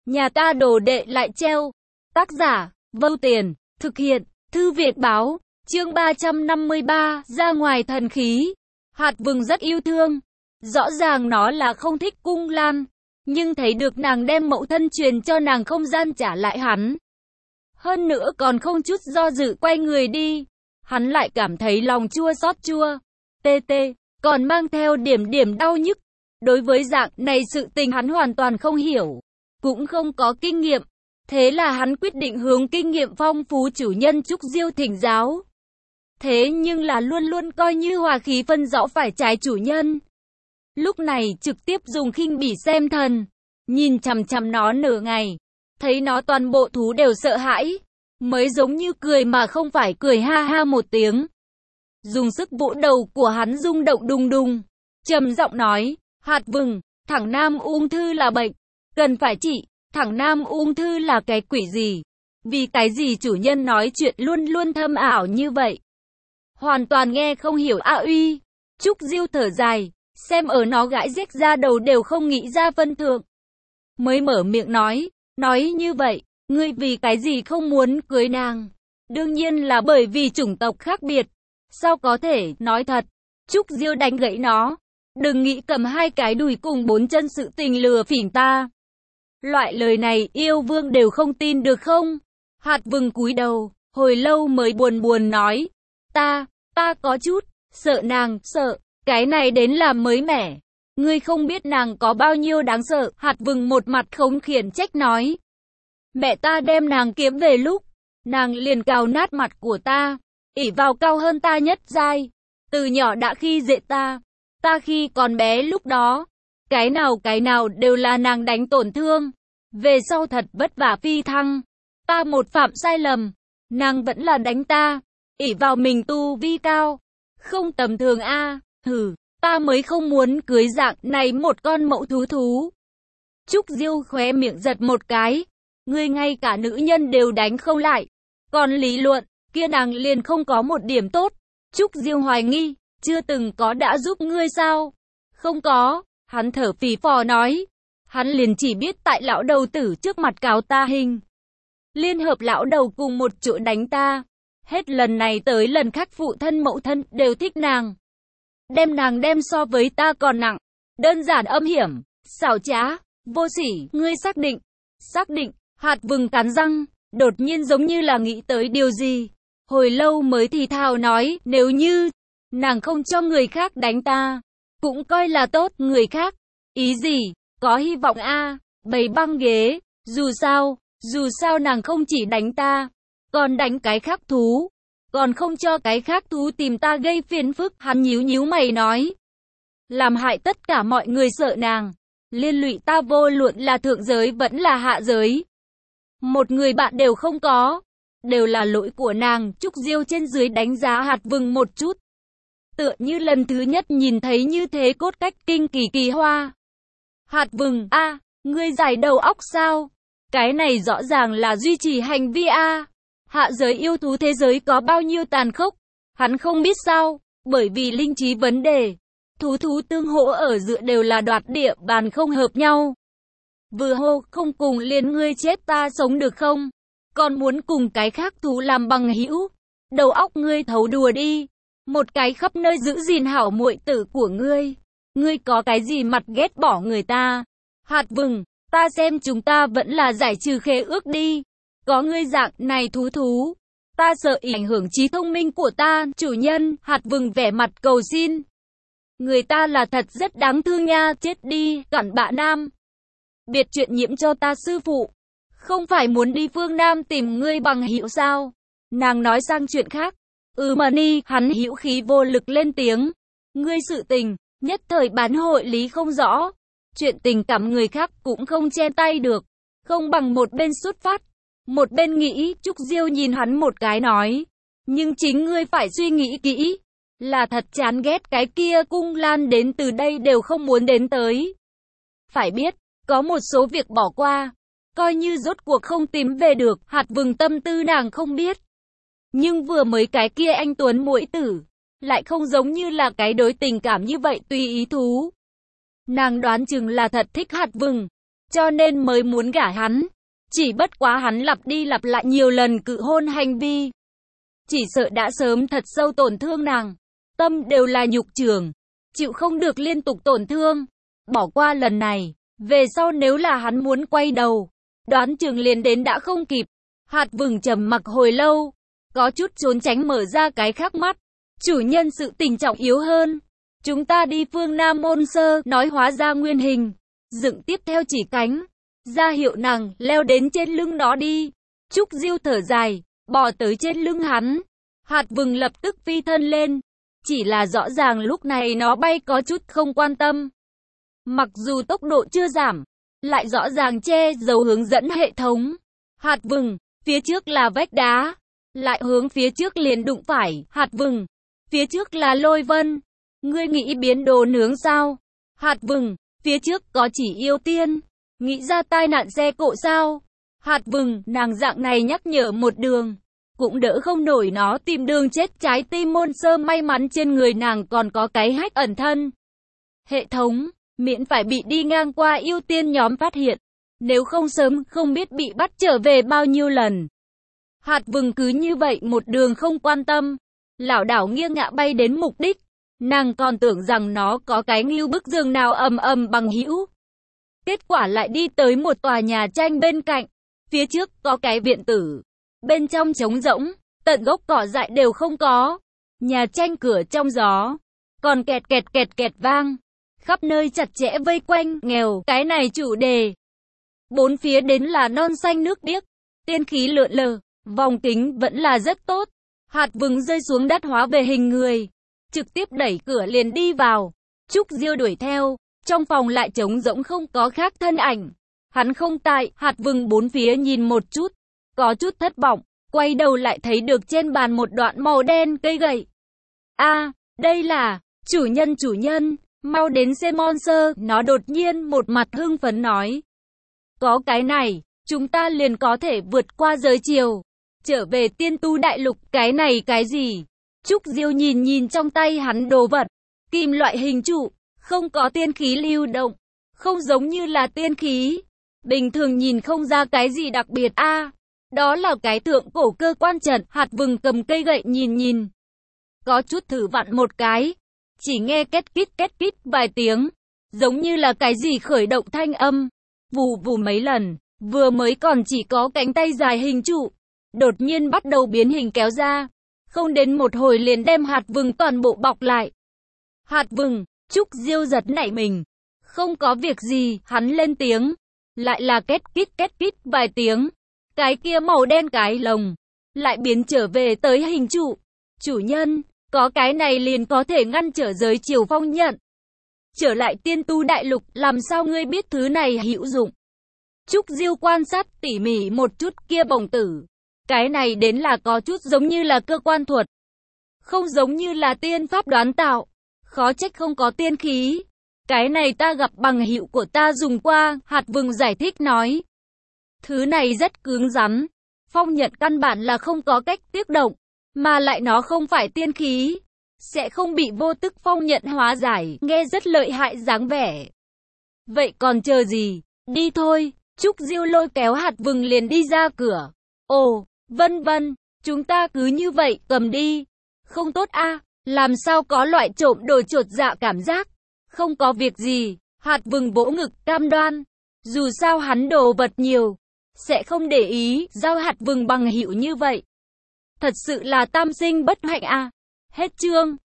Nhà ta đồ đệ lại treo. Tác giả, Vô Tiền, thực hiện, Thư Việt Báo, chương 353, ra ngoài thần khí. Hạt Vừng rất yêu thương. Rõ ràng nó là không thích Cung Lan, nhưng thấy được nàng đem mẫu thân truyền cho nàng không gian trả lại hắn. Hơn nữa còn không chút do dự quay người đi. Hắn lại cảm thấy lòng chua xót chua, tê tê, còn mang theo điểm đau nhức. Đối với dạng này sự tình hắn hoàn toàn không hiểu, cũng không có kinh nghiệm. Thế là hắn quyết định hướng kinh nghiệm phong phú chủ nhân Trúc Diêu thỉnh giáo. Thế nhưng là luôn luôn coi như hòa khí phân rõ phải trái chủ nhân. Lúc này trực tiếp dùng khinh bỉ xem thần, nhìn chằm chằm nó nửa ngày, thấy nó toàn bộ thú đều sợ hãi, mới giống như cười mà không phải cười, ha ha một tiếng. Dùng sức vỗ đầu của hắn rung động đùng đùng, trầm giọng nói, Hạt Vừng, thẳng nam ung thư là bệnh, cần phải trị. Thẳng nam ung thư là cái quỷ gì? Vì cái gì chủ nhân nói chuyện luôn luôn thâm ảo như vậy? Hoàn toàn nghe không hiểu a uy. Trúc Diêu thở dài, xem ở nó gãi rếch ra đầu đều không nghĩ ra phân thượng. Mới mở miệng nói như vậy, ngươi vì cái gì không muốn cưới nàng? Đương nhiên là bởi vì chủng tộc khác biệt. Sao có thể, nói thật. Trúc Diêu đánh gãy nó. Đừng nghĩ cầm hai cái đùi cùng bốn chân sự tình lừa phỉnh ta. Loại lời này yêu vương đều không tin được không? Hạt Vừng cúi đầu, hồi lâu mới buồn nói. Ta có chút, sợ nàng, sợ, cái này đến làm mới mẻ. Ngươi không biết nàng có bao nhiêu đáng sợ. Hạt Vừng một mặt không khiển trách nói. Mẹ ta đem nàng kiếm về lúc, nàng liền cào nát mặt của ta, ỷ vào cao hơn ta nhất giai. Từ nhỏ đã khi dễ ta khi còn bé lúc đó. Cái nào đều là nàng đánh tổn thương. Về sau thật vất vả phi thăng, ta một phạm sai lầm, nàng vẫn là đánh ta, ỷ vào mình tu vi cao, không tầm thường a. Hừ, ta mới không muốn cưới dạng này một con mẫu thú. Trúc Diêu khóe miệng giật một cái, ngươi ngay cả nữ nhân đều đánh không lại, còn lý luận, kia nàng liền không có một điểm tốt. Trúc Diêu hoài nghi, chưa từng có đã giúp ngươi sao? Không có, hắn thở phì phò nói. Hắn liền chỉ biết tại lão đầu tử trước mặt cáo ta hình. Liên hợp lão đầu cùng một chỗ đánh ta. Hết lần này tới lần khác phụ thân mẫu thân đều thích nàng. Đem nàng đem so với ta còn nặng. Đơn giản âm hiểm, xảo trá, vô sỉ, ngươi xác định. Xác định, Hạt Vừng cắn răng, đột nhiên giống như là nghĩ tới điều gì. Hồi lâu mới thì thào nói, nếu như nàng không cho người khác đánh ta, cũng coi là tốt. Người khác, ý gì? Có hy vọng a. Bày băng ghế, dù sao nàng không chỉ đánh ta, còn đánh cái khác thú, còn không cho cái khác thú tìm ta gây phiền phức. Hắn nhíu mày nói, làm hại tất cả mọi người sợ nàng, liên lụy ta vô luận là thượng giới vẫn là hạ giới. Một người bạn đều không có, đều là lỗi của nàng. Trúc Diêu trên dưới đánh giá Hạt Vừng một chút, tựa như lần thứ nhất nhìn thấy như thế cốt cách kinh kỳ hoa. Hạt Vừng, ngươi giải đầu óc sao? Cái này rõ ràng là duy trì hành vi a. Hạ giới yêu thú thế giới có bao nhiêu tàn khốc, hắn không biết sao? Bởi vì linh trí vấn đề, thú tương hỗ ở giữa đều là đoạt địa bàn không hợp nhau. Vừa hô không cùng liền ngươi chết ta sống được không? Còn muốn cùng cái khác thú làm bằng hữu? Đầu óc ngươi thấu đùa đi. Một cái khắp nơi giữ gìn hảo muội tử của ngươi. Ngươi có cái gì mặt ghét bỏ người ta? Hạt Vừng, ta xem chúng ta vẫn là giải trừ khế ước đi. Có ngươi dạng này thú, ta sợ ảnh hưởng trí thông minh của ta. Chủ nhân, Hạt Vừng vẻ mặt cầu xin. Người ta là thật rất đáng thương nha, chết đi, cặn bạ nam. Biệt chuyện nhiễm cho ta sư phụ. Không phải muốn đi phương Nam tìm ngươi bằng hữu sao? Nàng nói sang chuyện khác. Mà ni, hắn hữu khí vô lực lên tiếng. Ngươi sự tình, nhất thời bán hội lý không rõ. Chuyện tình cảm người khác cũng không che tay được. Không bằng một bên xuất phát, một bên nghĩ. Trúc Diêu nhìn hắn một cái nói. Nhưng chính ngươi phải suy nghĩ kỹ. Là thật chán ghét cái kia Cung Lan đến từ đây đều không muốn đến tới. Phải biết, có một số việc bỏ qua, coi như rốt cuộc không tìm về được. Hạt Vừng tâm tư nàng không biết. Nhưng vừa mới cái kia anh tuấn muội tử, lại không giống như là cái đối tình cảm như vậy tùy ý thú. Nàng đoán chừng là thật thích Hạt Vừng. cho nên mới muốn gả hắn. Chỉ bất quá hắn lặp đi lặp lại nhiều lần cự hôn hành vi. Chỉ sợ đã sớm thật sâu tổn thương nàng. Tâm đều là nhục trường, chịu không được liên tục tổn thương. Bỏ qua lần này, về sau nếu là hắn muốn quay đầu, đoán chừng liền đến đã không kịp. Hạt vừng trầm mặc hồi lâu, có chút trốn tránh mở ra cái khác mắt. Chủ nhân sự tình trọng yếu hơn. Chúng ta đi phương Nam Môn Sơ, nói hóa ra nguyên hình. Dựng tiếp theo chỉ cánh, ra hiệu nàng leo đến trên lưng nó đi. Trúc Diêu thở dài, bò tới trên lưng hắn. Hạt vừng lập tức phi thân lên. Chỉ là rõ ràng lúc này nó bay có chút không quan tâm. Mặc dù tốc độ chưa giảm, lại rõ ràng che giấu hướng dẫn hệ thống. Hạt vừng, phía trước là vách đá, lại hướng phía trước liền đụng phải. Hạt vừng, phía trước là lôi vân. Ngươi nghĩ biến đồ nướng sao? Hạt vừng, phía trước có chỉ yêu tiên. Nghĩ ra tai nạn xe cộ sao? Hạt vừng, nàng dạng này nhắc nhở một đường, cũng đỡ không nổi nó tìm đường chết. Trái tim Môn Sơ may mắn trên người nàng còn có cái hách ẩn thân. Hệ thống, miễn phải bị đi ngang qua yêu tiên nhóm phát hiện. Nếu không sớm không biết bị bắt trở về bao nhiêu lần. Hạt vừng cứ như vậy một đường không quan tâm, lảo đảo nghiêng ngả bay đến mục đích. Nàng còn tưởng rằng nó có cái ngưu bức giường nào ầm ầm bằng hữu. Kết quả lại đi tới một tòa nhà tranh bên cạnh. Phía trước có cái viện tử, bên trong trống rỗng, tận gốc cỏ dại đều không có. Nhà tranh cửa trong gió, còn kẹt kẹt kẹt kẹt vang. Khắp nơi chặt chẽ vây quanh, nghèo, cái này chủ đề. Bốn phía đến là non xanh nước biếc, tiên khí lượn lờ, vòng kính vẫn là rất tốt. Hạt vừng rơi xuống đất hóa về hình người, trực tiếp đẩy cửa liền đi vào. Trúc Diêu đuổi theo, trong phòng lại trống rỗng không có khác thân ảnh. Hắn không tại. Hạt vừng bốn phía nhìn một chút, có chút thất vọng, quay đầu lại thấy được trên bàn một đoạn màu đen cây gậy. A, đây là, chủ nhân, mau đến xem monster. Nó đột nhiên một mặt hưng phấn nói. Có cái này, chúng ta liền có thể vượt qua giới chiều, trở về tiên tu đại lục. Cái này cái gì? Trúc Diêu nhìn trong tay hắn đồ vật, kim loại hình trụ, không có tiên khí lưu động, không giống như là tiên khí. Bình thường nhìn không ra cái gì đặc biệt a. Đó là cái thượng cổ cơ quan trận. Hạt vừng cầm cây gậy nhìn. Có chút thử vặn một cái, chỉ nghe két kít vài tiếng, giống như là cái gì khởi động thanh âm. Vù vù mấy lần, vừa mới còn chỉ có cánh tay dài hình trụ, đột nhiên bắt đầu biến hình kéo ra. Không đến một hồi liền đem hạt vừng toàn bộ bọc lại. Hạt vừng, Trúc Diêu giật nảy mình. Không có việc gì, hắn lên tiếng. Lại là két kít vài tiếng. Cái kia màu đen cái lồng lại biến trở về tới hình trụ. Chủ nhân, có cái này liền có thể ngăn trở giới chiều phong nhận. Trở lại tiên tu đại lục, làm sao ngươi biết thứ này hữu dụng? Trúc Diêu quan sát tỉ mỉ một chút kia bổng tử. Cái này đến là có chút giống như là cơ quan thuật, không giống như là tiên pháp đoán tạo. Khó trách không có tiên khí. Cái này ta gặp bằng hữu của ta dùng qua. Hạt vừng giải thích nói. Thứ này rất cứng rắn. Phong nhận căn bản là không có cách tác động, mà lại nó không phải tiên khí, sẽ không bị vô tức phong nhận hóa giải. Nghe rất lợi hại dáng vẻ. Vậy còn chờ gì? Đi thôi. Trúc Diêu lôi kéo hạt vừng liền đi ra cửa. Ồ, vân, chúng ta cứ như vậy cầm đi. Không tốt a, làm sao có loại trộm đồ chột dạ cảm giác. Không có việc gì. Hạt vừng vỗ ngực cam đoan. Dù sao hắn đồ vật nhiều, sẽ không để ý. Giao hạt vừng bằng hữu như vậy, thật sự là tam sinh bất hạnh a. Hết chương.